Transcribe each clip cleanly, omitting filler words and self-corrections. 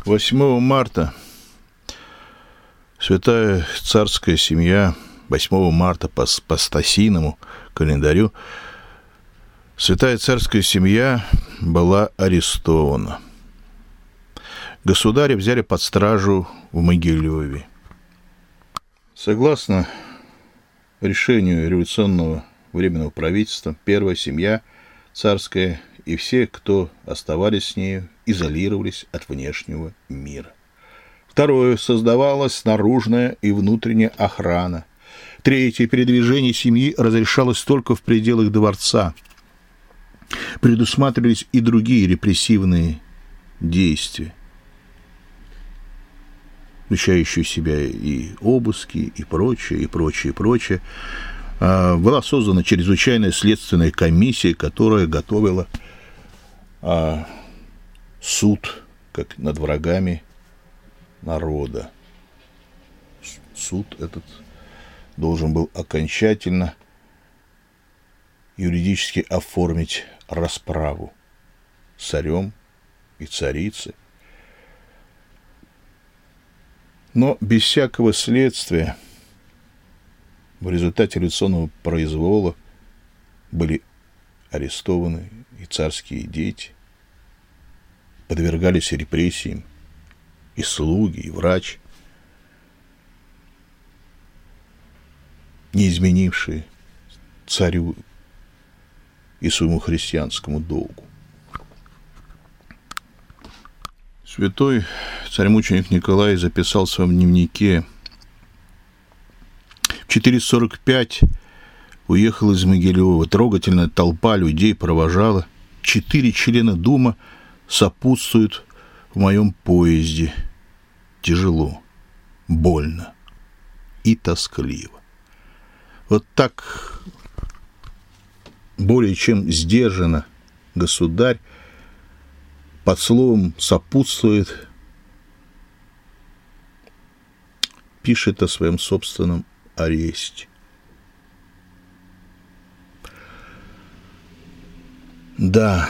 8 марта святая царская семья, 8 марта по стасийному календарю, святая царская семья была арестована. Государя взяли под стражу в Могилеве. Согласно решению революционного временного правительства, первая семья царская и все, кто оставались с нею, изолировались от внешнего мира. Второе, создавалась наружная и внутренняя охрана. Третье, передвижение семьи разрешалось только в пределах дворца. Предусматривались и другие репрессивные действия, включающие в себя и обыски, и прочее, и прочее, и прочее. Была создана чрезвычайная следственная комиссия, которая готовила суд как над врагами народа. Суд этот должен был окончательно юридически оформить расправу с царем и царицей. Но без всякого следствия в результате революционного произвола были арестованы и царские дети, подвергались репрессиям и слуги, и врач, не изменившие царю и своему христианскому долгу. Святой царь-мученик Николай записал в своем дневнике: в 4:45 уехал из Могилева. Трогательная толпа людей провожала. 4 члена Думы сопутствуют в моем поезде. Тяжело, больно и тоскливо. Вот так более чем сдержанно государь под словом «сопутствует» пишет о своем собственном аресте. Да,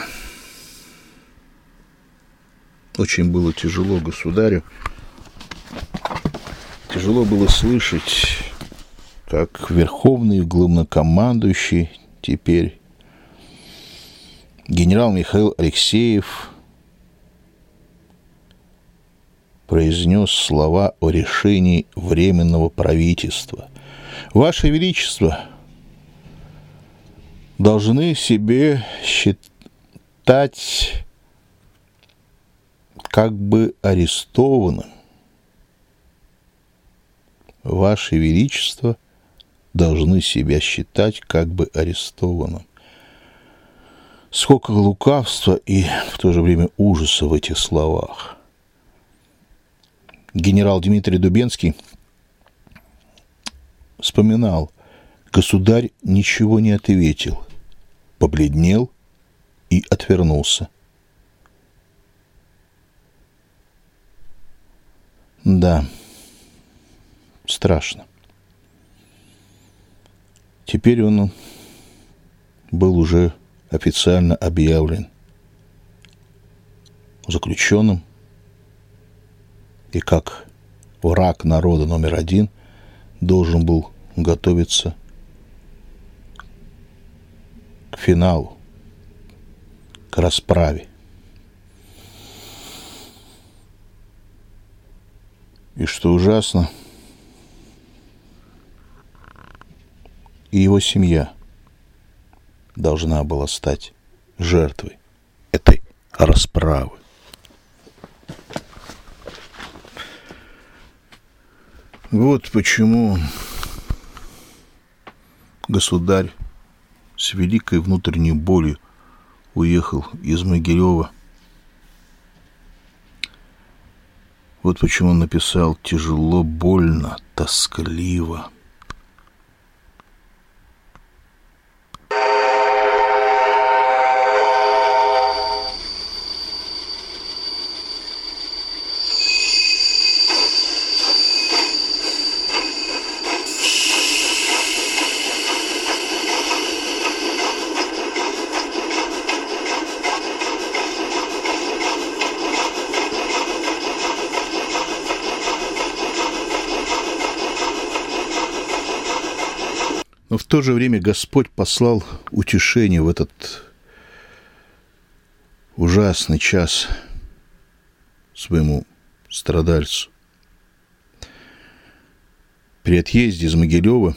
очень было тяжело государю. Тяжело было слышать, как верховный главнокомандующий, теперь генерал Михаил Алексеев, произнес слова о решении Временного правительства. Ваше Величество должны себе считать как бы арестованным. Ваше Величество должны себя считать как бы арестованным. Сколько лукавства и в то же время ужаса в этих словах. Генерал Дмитрий Дубенский вспоминал: государь ничего не ответил, побледнел и отвернулся. Да, страшно. Теперь он был уже официально объявлен заключенным и как враг народа номер 1 должен был готовиться к финалу, к расправе. И что ужасно, и его семья должна была стать жертвой этой расправы. Вот почему государь с великой внутренней болью уехал из Могилева. Вот почему он написал: тяжело, больно, тоскливо. Но в то же время Господь послал утешение в этот ужасный час своему страдальцу. При отъезде из Могилева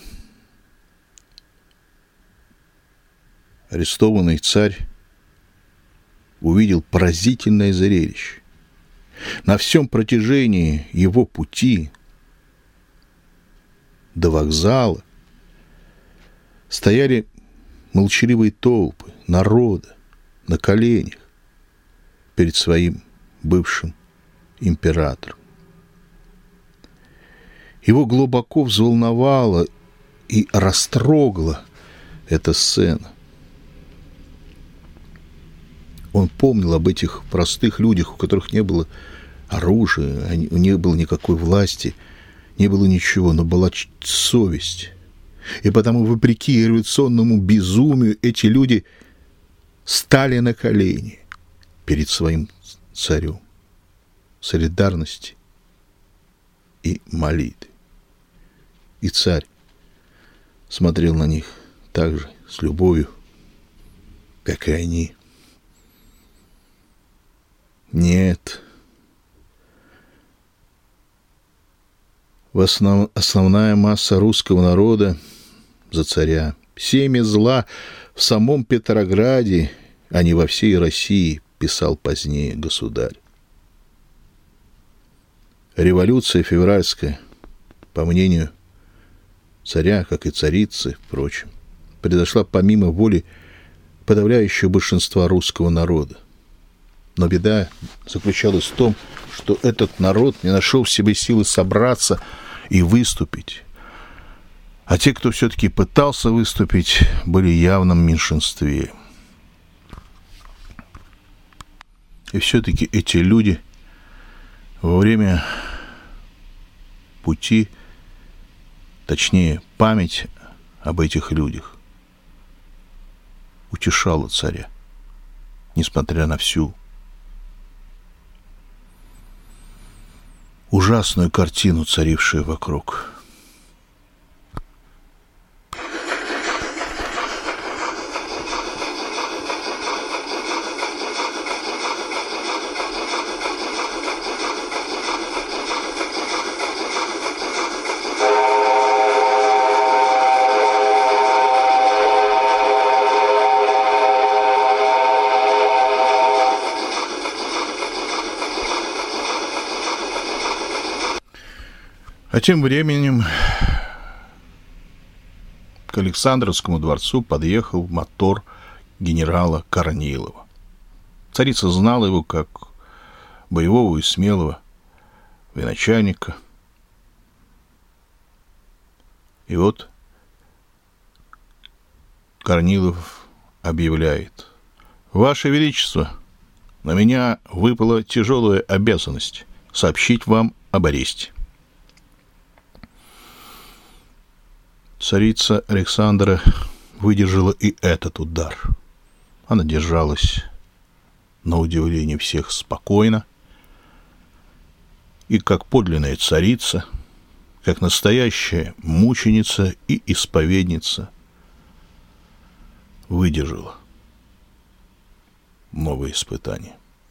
арестованный царь увидел поразительное зрелище. На всем протяжении его пути до вокзала стояли молчаливые толпы народа на коленях перед своим бывшим императором. Его глубоко взволновала и растрогала эта сцена. Он помнил об этих простых людях, у которых не было оружия, не было никакой власти, не было ничего, но была совесть. И потому, вопреки революционному безумию, эти люди стали на колени перед своим царем солидарности и молитвы. И царь смотрел на них так же, с любовью, как и они. Нет. Основная масса русского народа за царя. Семя зла в самом Петрограде, а не во всей России, писал позднее государь. Революция февральская, по мнению царя, как и царицы, впрочем, произошла помимо воли подавляющего большинства русского народа. Но беда заключалась в том, что этот народ не нашел в себе силы собраться и выступить. А те, кто все-таки пытался выступить, были в явном меньшинстве. И все-таки эти люди во время пути, точнее, память об этих людях утешала царя, несмотря на всю ужасную картину, царившую вокруг. А тем временем к Александровскому дворцу подъехал мотор генерала Корнилова. Царица знала его как боевого и смелого военачальника. И вот Корнилов объявляет: «Ваше Величество, на меня выпала тяжелая обязанность сообщить вам об аресте». Царица Александра выдержала и этот удар. Она держалась, на удивление всех, спокойно, и как подлинная царица, как настоящая мученица и исповедница, выдержала новые испытания.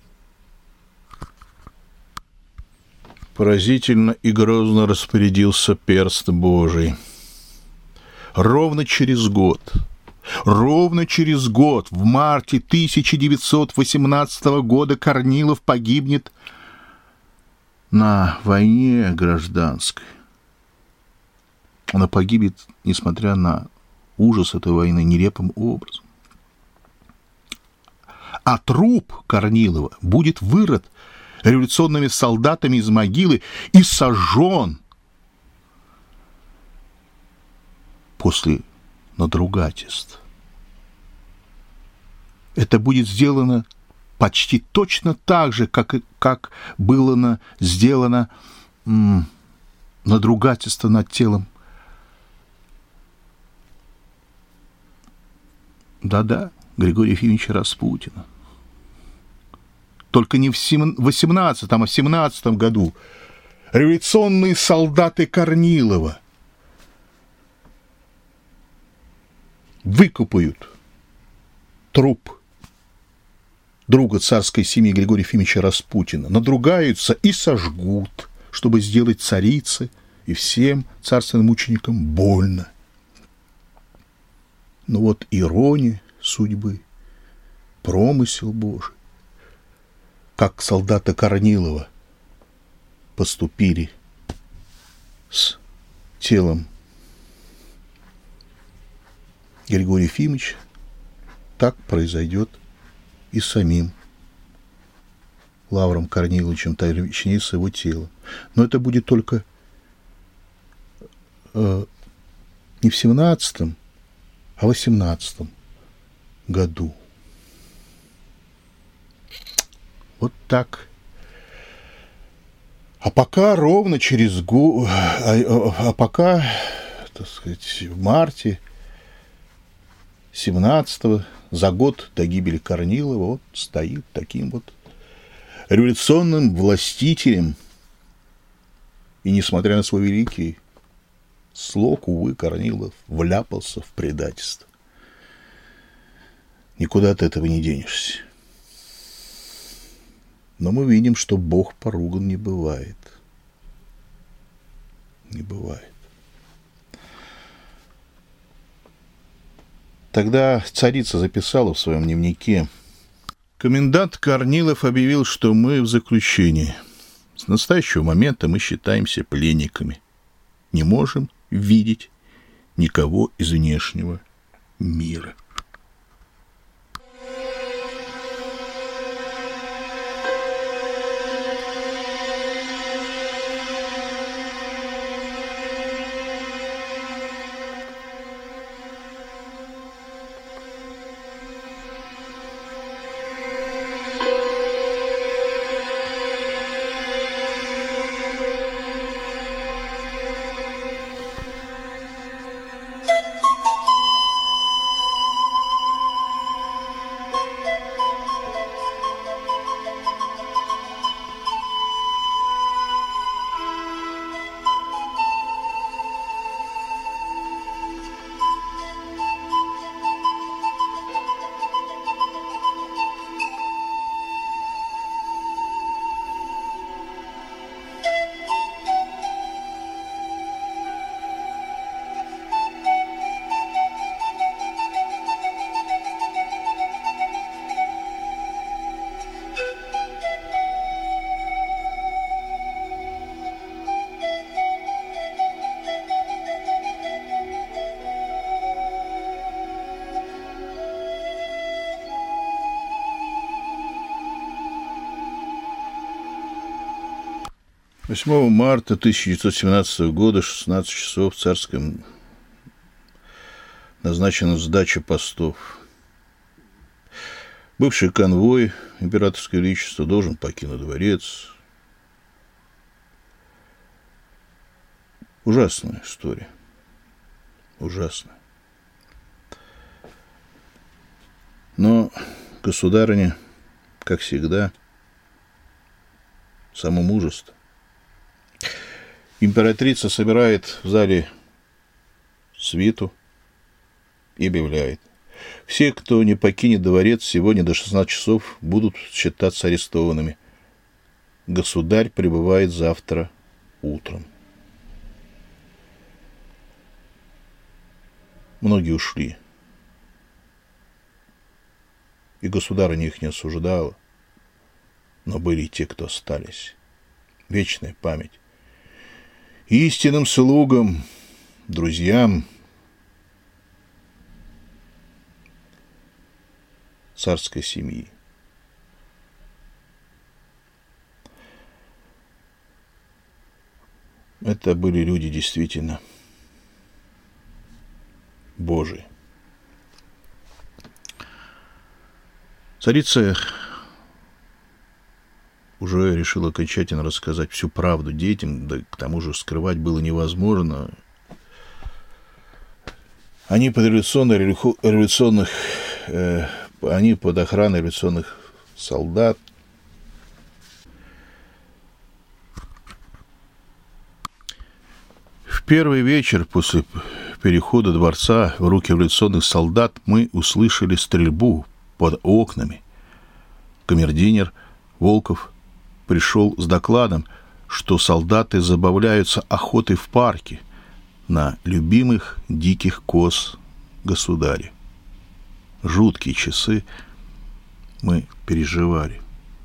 Поразительно и грозно распорядился перст Божий. Ровно через год, в марте 1918 года, Корнилов погибнет на войне гражданской. Она погибнет, несмотря на ужас этой войны, нелепым образом. А труп Корнилова будет вырыт революционными солдатами из могилы и сожжен после надругательств. Это будет сделано почти точно так же, как было сделано надругательство над телом. Да-да, Григория Ефимовича Распутина. Только не в 18-м, а в 17-м году революционные солдаты Корнилова выкопают труп друга царской семьи Григория Ефимовича Распутина, надругаются и сожгут, чтобы сделать царице и всем царственным мученикам больно. Но вот ирония судьбы, промысел Божий, как солдаты Корнилова поступили с телом Григория Ефимовича, так произойдет и с самим Лавром Корниловичем, точнее, с его телом. Но это будет только не в 17-м, а в 18-м году. Вот так. А пока ровно через год, пока, так сказать, в марте 17-го, за год до гибели Корнилова, вот стоит таким вот революционным властителем. И, несмотря на свой великий слог, увы, Корнилов вляпался в предательство. Никуда от этого не денешься. Но мы видим, что Бог поруган не бывает. Не бывает. Тогда царица записала в своем дневнике: комендант Корнилов объявил, что мы в заключении. С настоящего момента мы считаемся пленниками. Не можем видеть никого из внешнего мира. «8 марта 1917 года, 16 часов, в Царском назначена сдача постов. Бывший конвой императорского величества должен покинуть дворец». Ужасная история. Ужасная. Но государыня, как всегда, само мужество. Императрица собирает в зале свиту и объявляет: все, кто не покинет дворец сегодня до 16 часов, будут считаться арестованными. Государь прибывает завтра утром. Многие ушли, и государыня их не осуждала, но были и те, кто остались. Вечная память истинным слугам, друзьям царской семьи. Это были люди действительно Божии. Царица уже решила окончательно рассказать всю правду детям, да к тому же скрывать было невозможно. Они под они под охраной революционных солдат. В первый вечер после перехода дворца в руки революционных солдат мы услышали стрельбу под окнами. Камердинер Волков пришел с докладом, что солдаты забавляются охотой в парке на любимых диких коз государя. Жуткие часы мы переживали.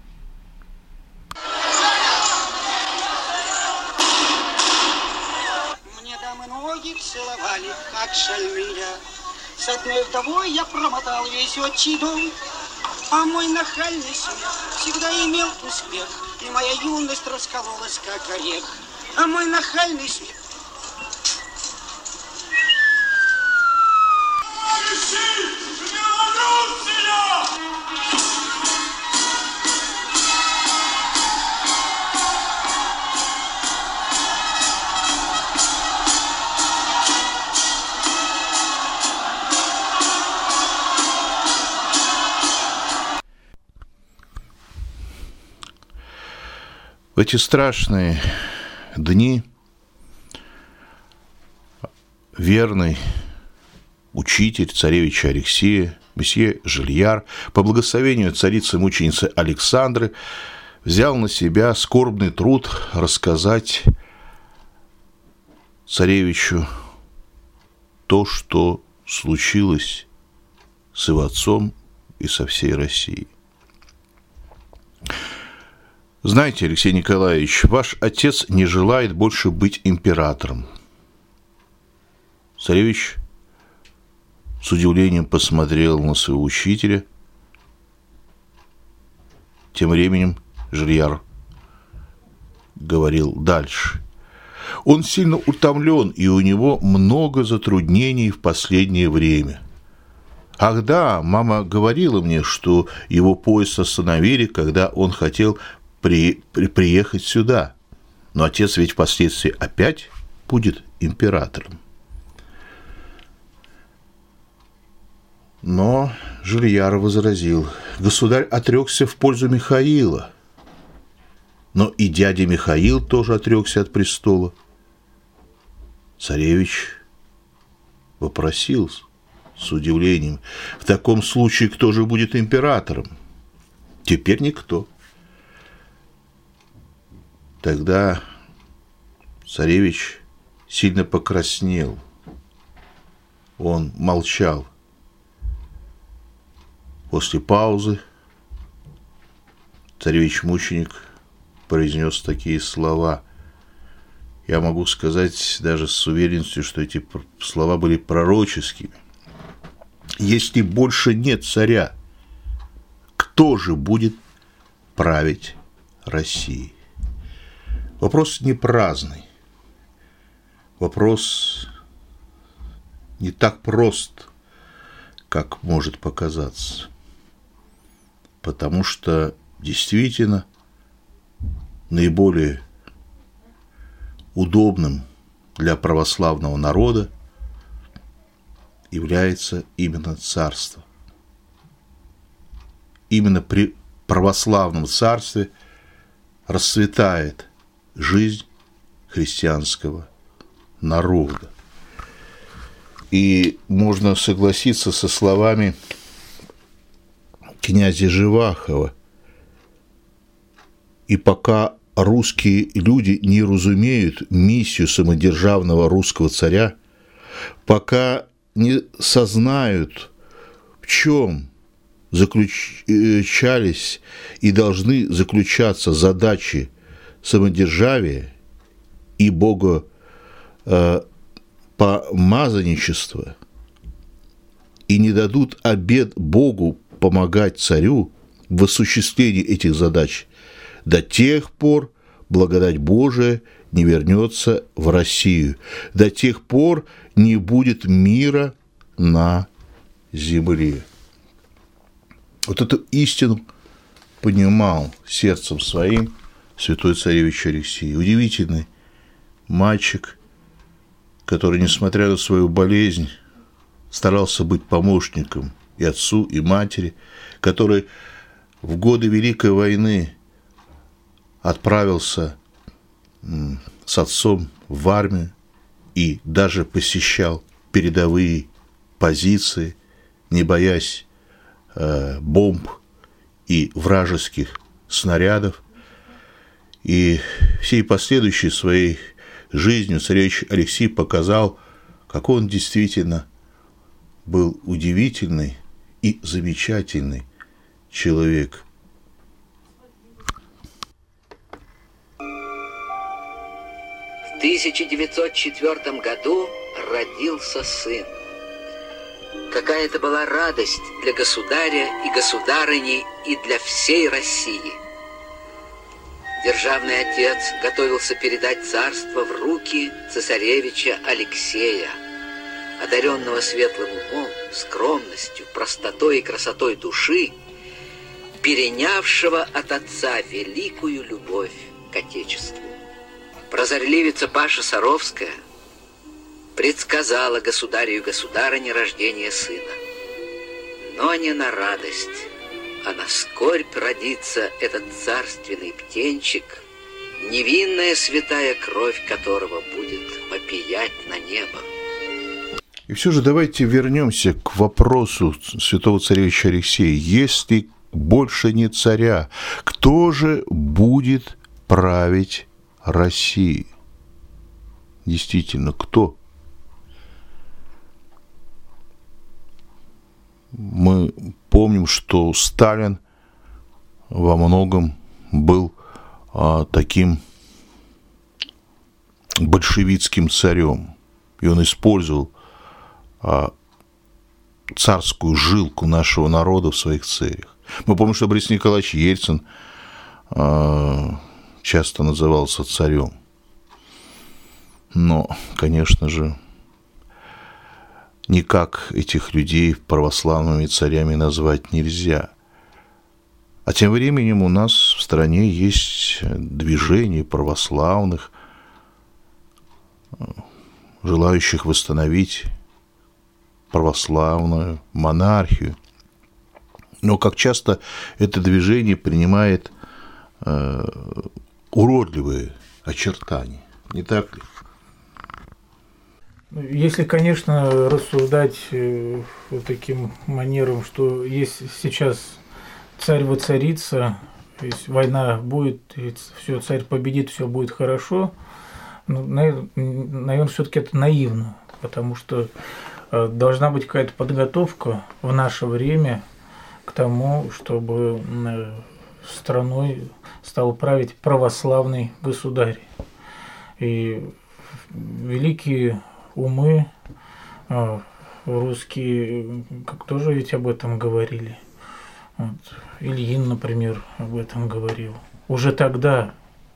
Мне дамы ноги целовали, как шальные. С одной вдовой я промотал весь отчий дом, а мой нахальный смех всегда имел успех, и моя юность раскололась, как орех. А мой нахальный смех. В эти страшные дни верный учитель царевича Алексея, месье Жильяр, по благословению царицы-мученицы Александры, взял на себя скорбный труд рассказать царевичу то, что случилось с его отцом и со всей Россией. Знаете, Алексей Николаевич, ваш отец не желает больше быть императором. Царевич с удивлением посмотрел на своего учителя. Тем временем Жильяр говорил дальше. Он сильно утомлен, и у него много затруднений в последнее время. Ах да, мама говорила мне, что его поезд остановили, когда он хотел приехать сюда. Но отец ведь впоследствии опять будет императором. Но Жильяр возразил: государь отрекся в пользу Михаила, но и дядя Михаил тоже отрекся от престола. Царевич вопросил с удивлением: в таком случае кто же будет императором? Теперь никто. Тогда царевич сильно покраснел. Он молчал. После паузы царевич-мученик произнес такие слова. Я могу сказать даже с уверенностью, что эти слова были пророческими. Если больше нет царя, кто же будет править Россией? Вопрос не праздный. Вопрос не так прост, как может показаться. Потому что действительно наиболее удобным для православного народа является именно царство. Именно при православном царстве расцветает жизнь христианского народа. И можно согласиться со словами князя Живахова: и пока русские люди не разумеют миссию самодержавного русского царя, пока не сознают, в чем заключались и должны заключаться задачи самодержавия и богопомазанничества, и не дадут обет Богу помогать царю в осуществлении этих задач, до тех пор благодать Божия не вернется в Россию, до тех пор не будет мира на земле. Вот эту истину понимал сердцем своим святой царевич Алексей. Удивительный мальчик, который, несмотря на свою болезнь, старался быть помощником и отцу, и матери, который в годы Великой войны отправился с отцом в армию и даже посещал передовые позиции, не боясь бомб и вражеских снарядов. И всей последующей своей жизнью царевич Алексей показал, какой он действительно был удивительный и замечательный человек. В 1904 году родился сын. Какая это была радость для государя и государыни и для всей России. Державный отец готовился передать царство в руки цесаревича Алексея, одаренного светлым умом, скромностью, простотой и красотой души, перенявшего от отца великую любовь к Отечеству. Прозорливица Паша Саровская предсказала государю и государыне рождение сына. Но не на радость, а на скорбь родится этот царственный птенчик, невинная святая кровь которого будет вопиять на небо. И все же давайте вернемся к вопросу святого царевича Алексея. Если больше не царя, кто же будет править Россией? Действительно, кто? Мы помним, что Сталин во многом был таким большевистским царем, и он использовал царскую жилку нашего народа в своих целях. Мы помним, что Борис Николаевич Ельцин часто назывался царем. Но, конечно же, никак этих людей православными царями назвать нельзя. А тем временем у нас в стране есть движение православных, желающих восстановить православную монархию. Но как часто это движение принимает уродливые очертания, не так ли? Если, конечно, рассуждать таким манером, что если сейчас царь воцарится, если война будет, все, царь победит, все будет хорошо, ну, наверное, все-таки это наивно, потому что должна быть какая-то подготовка в наше время к тому, чтобы страной стал править православный государь. И великие умы русские тоже ведь об этом говорили. Вот. Ильин, например, об этом говорил. Уже тогда,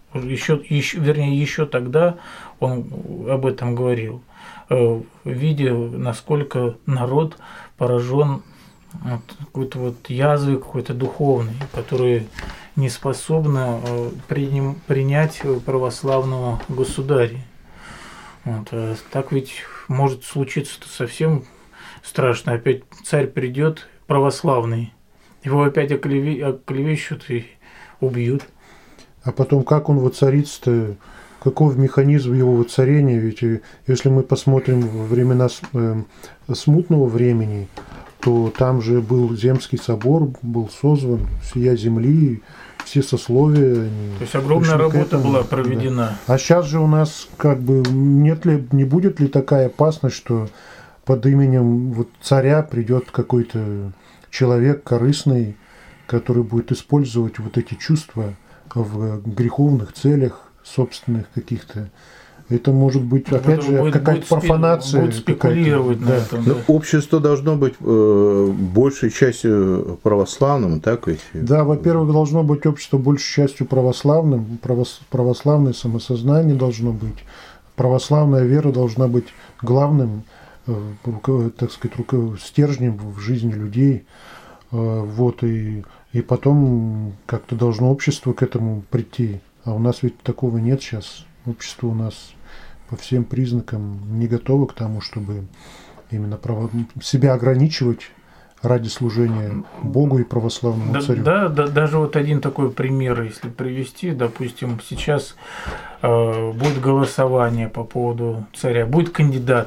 еще тогда он об этом говорил, видя, насколько народ поражен какой-то вот язвой какой-то духовной, которая не способна принять православного государя. Вот. А так ведь может случиться-то совсем страшно. Опять царь придет православный, его опять оклевещут и убьют. А потом, как он воцарится-то, каков механизм его воцарения? Ведь если мы посмотрим во времена смутного времени, то там же был Земский собор, был созван, всея земли, все сословия. То есть огромная работа была проведена. Да. А сейчас же у нас как бы не будет ли такая опасность, что под именем вот царя придет какой-то человек корыстный, который будет использовать вот эти чувства в греховных целях, собственных каких-то. Это может быть, опять же, какая-то профанация. Будет спекулировать на этом. Да. Общество должно быть большей частью православным, так ведь? Да, во-первых, должно быть общество большей частью православным, православное самосознание должно быть, православная вера должна быть главным, так сказать, стержнем в жизни людей. Вот, и потом как-то должно общество к этому прийти. А у нас ведь такого нет сейчас. Общество у нас по всем признакам не готово к тому, чтобы именно себя ограничивать ради служения Богу и православному царю. Да, даже вот один такой пример, если привести, допустим, сейчас будет голосование по поводу царя, будет кандидат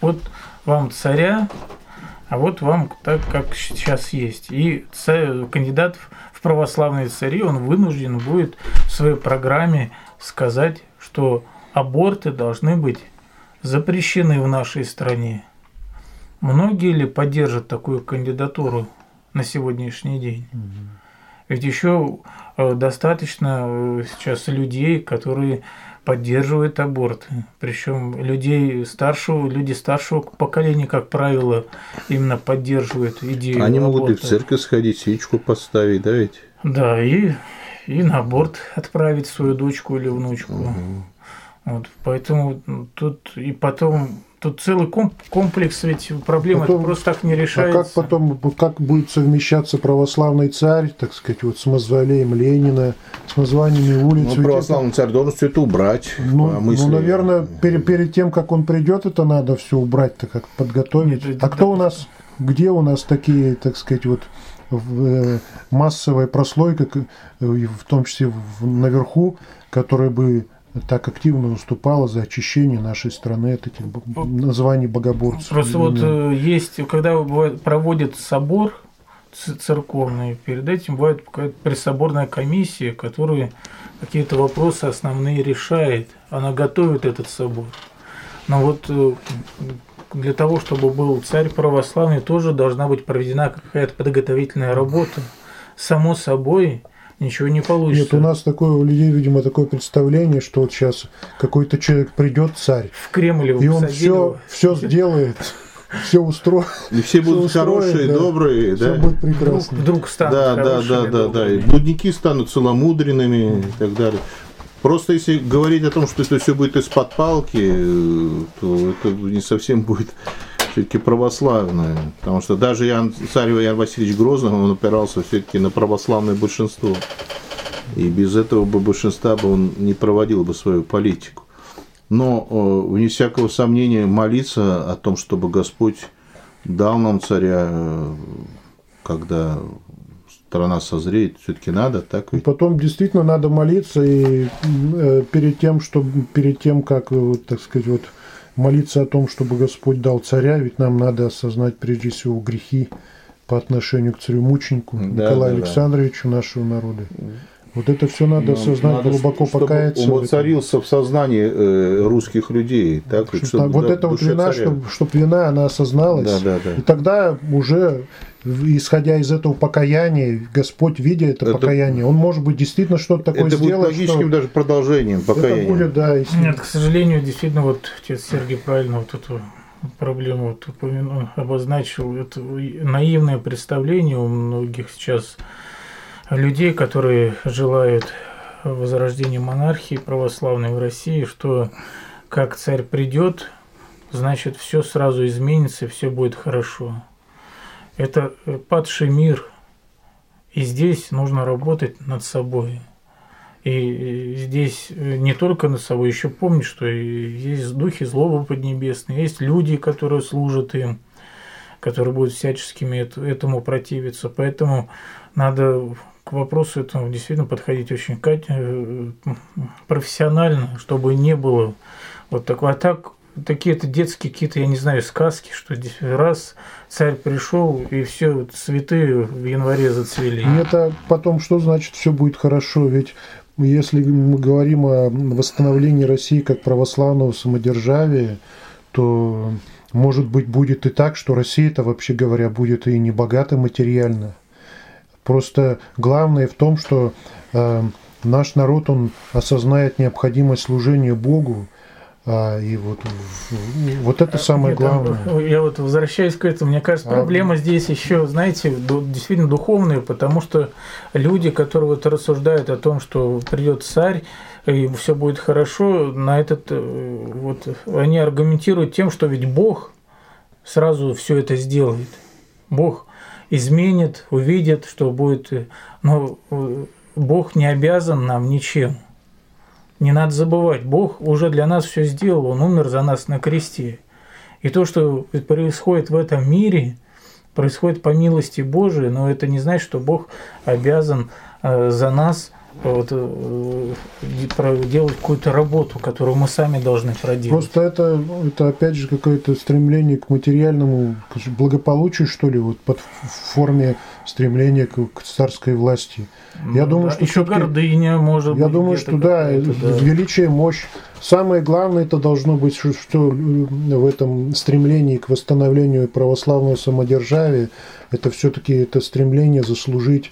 вот вам царя, а вот вам так, как сейчас есть. И кандидат в православные цари, он вынужден будет в своей программе сказать, что аборты должны быть запрещены в нашей стране. Многие ли поддержат такую кандидатуру на сегодняшний день? Ведь еще достаточно сейчас людей, которые поддерживают аборты. Причем люди старшего поколения, как правило, именно поддерживают идею Они аборта. могут и в церковь сходить, свечку поставить, да ведь? Да, и на аборт отправить свою дочку или внучку. Вот, поэтому тут и потом тут целый комплекс ведь проблем, потом, это просто так не решается. А как потом, как будет совмещаться православный царь, так сказать, вот с мавзолеем Ленина, с названиями улиц? Ну, православный царь должен все это убрать. Ну, наверное, перед тем, как он придет, это надо все убрать-то, как подготовить. Нет, а кто у нас, где у нас такие, так сказать, вот массовая прослойка, в том числе наверху, которая бы так активно выступала за очищение нашей страны от этих названий богоборцев. Просто вот есть, когда проводят собор церковный, перед этим бывает какая-то пресоборная комиссия, которая какие-то вопросы основные решает. Она готовит этот собор. Но вот для того, чтобы был царь православный, тоже должна быть проведена какая-то подготовительная работа. Само собой, ничего не получится. Нет, у нас такое, у людей, видимо, такое представление, что вот сейчас какой-то человек придет, царь, в Кремль его и он все сделает, все устроит. И все будут хорошие, добрые, все будет прекрасно. Вдруг станут хорошими, да. И блудники станут целомудренными и так далее. Просто если говорить о том, что это все будет из-под палки, то это не совсем будет все-таки православное. Потому что даже царь Ян Васильевич Грозный, он опирался все-таки на православное большинство. И без этого бы большинства бы он не проводил бы свою политику. Но вне всякого сомнения молиться о том, чтобы Господь дал нам царя, когда страна созреет, все-таки надо, так ведь? Потом действительно надо молиться, и перед тем, как, так сказать, вот, молиться о том, чтобы Господь дал царя, ведь нам надо осознать прежде всего грехи по отношению к царю-мученику Николаю Александровичу нашего народа. Вот это все надо осознать, глубоко покаяться. Чтобы он воцарился в сознании русских людей. Так, чтобы вот эта вот вина, чтобы вина, она осозналась. Да. И тогда уже, исходя из этого покаяния, Господь, видя это покаяние, он, может быть, действительно что-то такое сделает. Это будет логическим даже продолжением покаяния. Это будет, да. Нет, к сожалению, действительно, вот отец Сергий правильно вот эту проблему обозначил. Это наивное представление у многих сейчас людей, которые желают возрождения монархии православной в России, что как царь придет, значит, все сразу изменится, все будет хорошо. Это падший мир, и здесь нужно работать над собой. И здесь не только над собой, еще помнить, что есть духи злобы поднебесные, есть люди, которые служат им, которые будут всяческими этому противиться. Поэтому надо к вопросу этому действительно подходить очень профессионально, чтобы не было вот такого. А так, такие-то детские какие-то, я не знаю, сказки, что раз царь пришел, и все цветы в январе зацвели. И это потом что значит все будет хорошо? Ведь если мы говорим о восстановлении России как православного самодержавия, то, может быть, будет и так, что Россия-то, вообще говоря, будет и не богата материально. Просто главное в том, что наш народ, он осознает необходимость служения Богу, и вот это самое главное. Я вот возвращаюсь к этому. Мне кажется, проблема здесь еще, знаете, действительно духовная, потому что люди, которые вот рассуждают о том, что придет царь, и все будет хорошо, на этот вот они аргументируют тем, что ведь Бог сразу все это сделает. Бог изменит, увидит, что будет. Но Бог не обязан нам ничем. Не надо забывать, Бог уже для нас все сделал, Он умер за нас на кресте. И то, что происходит в этом мире, происходит по милости Божией, но это не значит, что Бог обязан за нас вот, делать какую-то работу, которую мы сами должны проделать. Просто это опять же какое-то стремление к материальному благополучию, что ли, вот под форме стремления к царской власти. Я думаю, что еще гордыня может быть. Я думаю, что да, величие, мощь. Самое главное это должно быть, что в этом стремлении к восстановлению православного самодержавия, это все-таки это стремление заслужить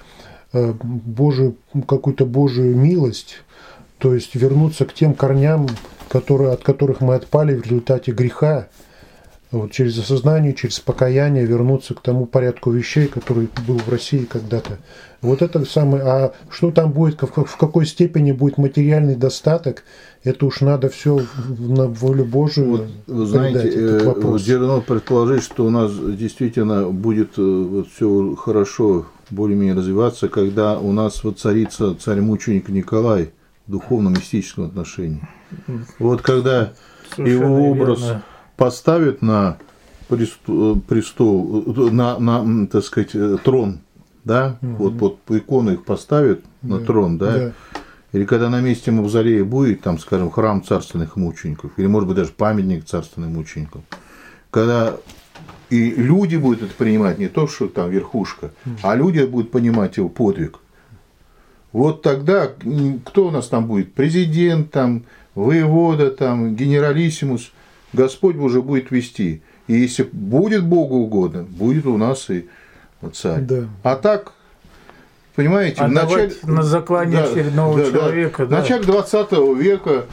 какую-то Божию милость, то есть вернуться к тем корням, от которых мы отпали в результате греха, вот, через осознание, через покаяние вернуться к тому порядку вещей, который был в России когда-то. Вот это самое. А что там будет, в какой степени будет материальный достаток, это уж надо все на волю Божию. Вот, вы знаете, дерзно предположить, что у нас действительно будет вот, все хорошо, более-менее развиваться, когда у нас воцарится царь-мученик Николай в духовно-мистическом отношении. Вот когда совершенно его образ верно поставят на престол, на так сказать, трон, да, вот икону их поставят на трон, да, или когда на месте мавзолея будет, там, скажем, храм царственных мучеников, или, может быть, даже памятник царственным мученикам, когда и люди будут это принимать, не то, что там верхушка, а люди будут понимать его подвиг. Вот тогда кто у нас там будет? Президент, там, воевода, там, генералиссимус. Господь уже будет вести. И если будет Богу угодно, будет у нас и царь. Да. А так, понимаете, на заклание очередного человека. Да. В начале 20 века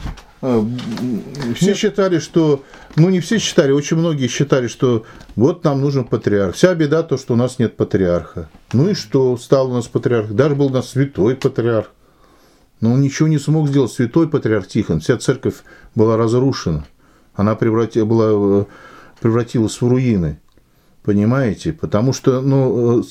все считали, что... Ну, не все считали, очень многие считали, что вот нам нужен патриарх. Вся беда то, что у нас нет патриарха. Ну и что, стал у нас патриарх? Даже был у нас святой патриарх. Но он ничего не смог сделать. Святой патриарх Тихон. Вся церковь была разрушена. Она превратилась в руины, понимаете? Потому что, ну,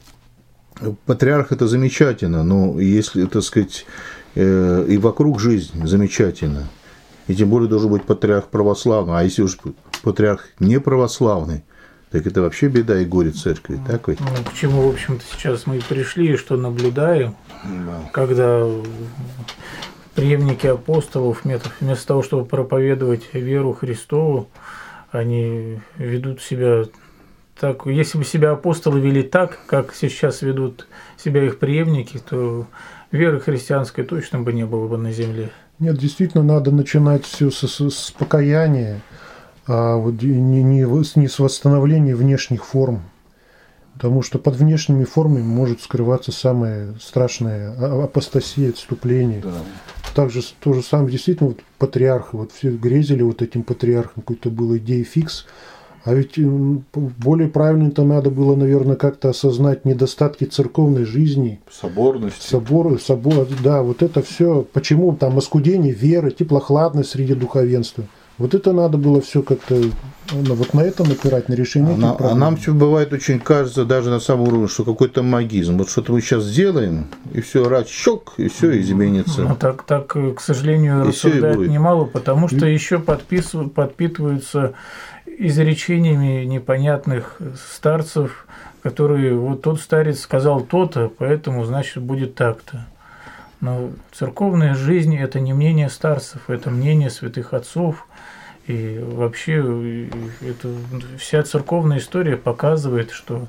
патриарх это замечательно, но если, так сказать, и вокруг жизнь замечательно, и тем более должен быть патриарх православный, а если уж патриарх не православный, так это вообще беда и горе церкви, так ведь? Ну, к чему, в общем-то, сейчас мы и пришли, и что наблюдаем, когда преемники апостолов вместо того, чтобы проповедовать веру Христову, они ведут себя так. Если бы себя апостолы вели так, как сейчас ведут себя их преемники, то веры христианской точно бы не было бы на земле. Нет, действительно, надо начинать все с покаяния, а вот не с восстановления внешних форм. Потому что под внешними формами может скрываться самое страшное апостасия, отступление. Да. Также то же самое, действительно, вот патриарх, вот все грезили вот этим патриархом, какой-то был идея фикс. А ведь более правильно-то надо было, наверное, как-то осознать недостатки церковной жизни. Соборность. Собор, да, вот это все. Почему там оскудение веры, теплохладность среди духовенства. Вот это надо было все как-то вот на это напирать, на решение этих проблем. А нам все бывает очень кажется, даже на самом уровне, что какой-то магизм. Вот что-то мы сейчас сделаем, и все, раз, щелк, и все изменится. Ну, так, к сожалению, рассуждать немало, потому что еще подпитываются изречениями непонятных старцев, которые вот тот старец сказал то-то, поэтому, значит, будет так-то. Но церковная жизнь – это не мнение старцев, это мнение святых отцов. И вообще вся церковная история показывает, что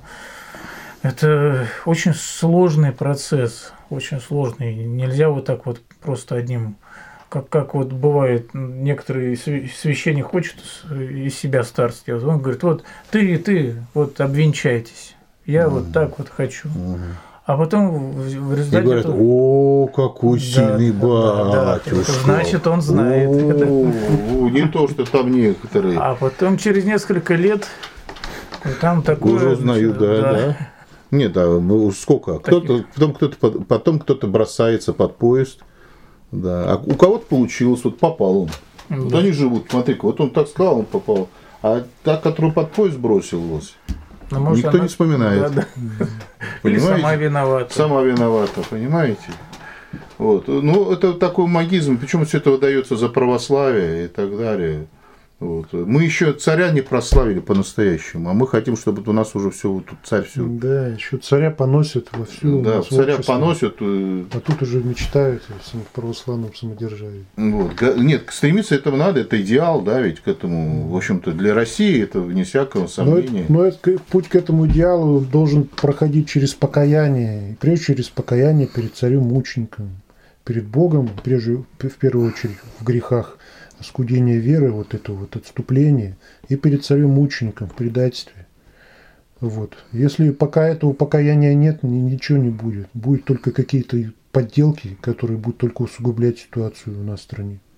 это очень сложный процесс, очень сложный. Нельзя вот так вот просто одним, как вот бывает, некоторые священник хочет из себя старца делать. Он говорит, вот ты, вот обвенчайтесь. Я вот так вот хочу. А потом в результате... И говорят, о, какой сильный батюшка. Значит, он знает. Не то, что там некоторые. А потом через несколько лет там такое... Уже узнают, да. Нет, сколько? Потом кто-то бросается под поезд. Да. А у кого-то получилось, вот попал он. Вот они живут, смотри-ка, вот он так сказал, он попал. А та, которую под поезд бросилась, может, никто не вспоминает. Да. Понимаете? Или сама виновата. Сама виновата, понимаете? Вот. Ну, это такой магизм. Причем все это выдается за православие и так далее. Вот. Мы еще царя не прославили по-настоящему, а мы хотим, чтобы у нас уже все, вот тут царь все. Да, еще царя поносят вовсю. Да, царя поносят. А тут уже мечтают в православном самодержавии. Вот. Нет, стремиться этому надо, это идеал, да, ведь к этому, в общем-то, для России это вне всякого сомнения. Но путь к этому идеалу должен проходить через покаяние, и прежде через покаяние перед царем-мучеником, перед Богом, прежде, в первую очередь, в грехах, оскудение веры, вот это вот отступление, и перед царем-мучеником в предательстве. Вот. Если пока этого покаяния нет, ничего не будет. Будут только какие-то подделки, которые будут только усугублять ситуацию у нас в стране.